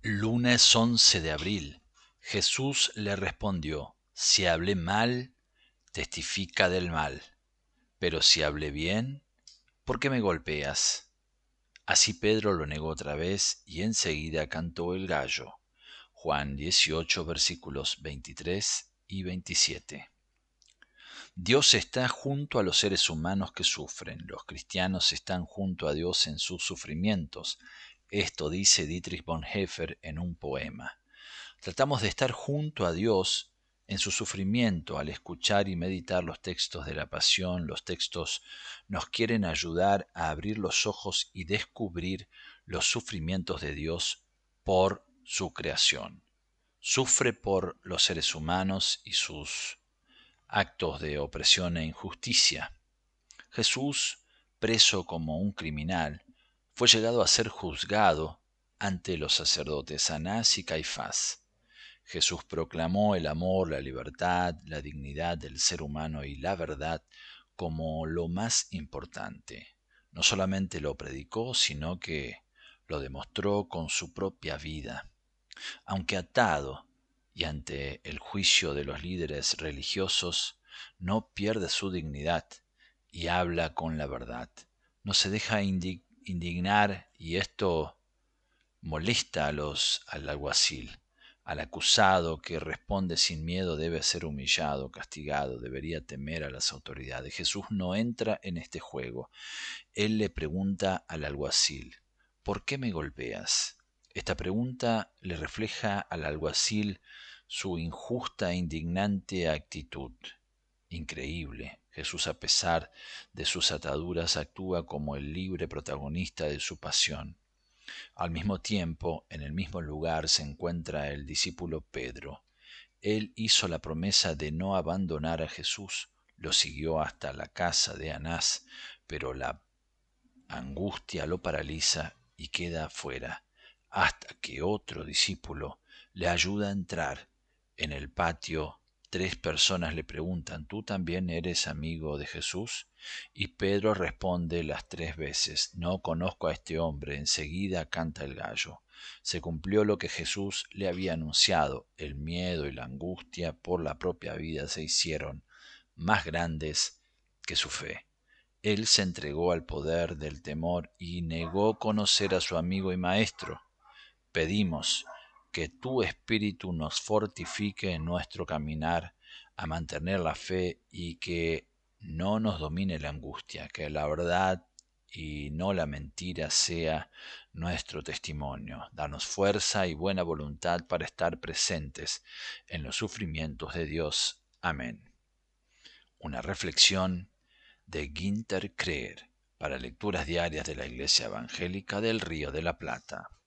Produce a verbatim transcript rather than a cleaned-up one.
Lunes once de abril. Jesús le respondió: Si hablé mal, testifica del mal. Pero si hablé bien, ¿por qué me golpeas? Así Pedro lo negó otra vez y enseguida cantó el gallo. Juan dieciocho, versículos veintitrés y veintisiete. Dios está junto a los seres humanos que sufren. Los cristianos están junto a Dios en sus sufrimientos. Esto dice Dietrich Bonhoeffer en un poema. Tratamos de estar junto a Dios en su sufrimiento al escuchar y meditar los textos de la Pasión. Los textos nos quieren ayudar a abrir los ojos y descubrir los sufrimientos de Dios por su creación. Sufre por los seres humanos y sus actos de opresión e injusticia. Jesús, preso como un criminal, fue llegado a ser juzgado ante los sacerdotes Anás y Caifás. Jesús proclamó el amor, la libertad, la dignidad del ser humano y la verdad como lo más importante. No solamente lo predicó, sino que lo demostró con su propia vida. Aunque atado y ante el juicio de los líderes religiosos, no pierde su dignidad y habla con la verdad. No se deja indi- indignar y esto molesta a los, al alguacil. Al acusado que responde sin miedo debe ser humillado, castigado, debería temer a las autoridades. Jesús no entra en este juego. Él le pregunta al alguacil: ¿por qué me golpeas? Esta pregunta le refleja al alguacil su injusta e indignante actitud. Increíble. Jesús, a pesar de sus ataduras, actúa como el libre protagonista de su pasión. Al mismo tiempo, en el mismo lugar se encuentra el discípulo Pedro. Él hizo la promesa de no abandonar a Jesús, lo siguió hasta la casa de Anás, pero la angustia lo paraliza y queda afuera, hasta que otro discípulo le ayuda a entrar. En el patio, tres personas le preguntan: ¿tú también eres amigo de Jesús? Y Pedro responde las tres veces: no conozco a este hombre. Enseguida canta el gallo. Se cumplió lo que Jesús le había anunciado. El miedo y la angustia por la propia vida se hicieron más grandes que su fe. Él se entregó al poder del temor y negó conocer a su amigo y maestro. Pedimos que tu Espíritu nos fortifique en nuestro caminar a mantener la fe y que no nos domine la angustia, que la verdad y no la mentira sea nuestro testimonio. Danos fuerza y buena voluntad para estar presentes en los sufrimientos de Dios. Amén. Una reflexión de Günter Kreer para lecturas diarias de la Iglesia Evangélica del Río de la Plata.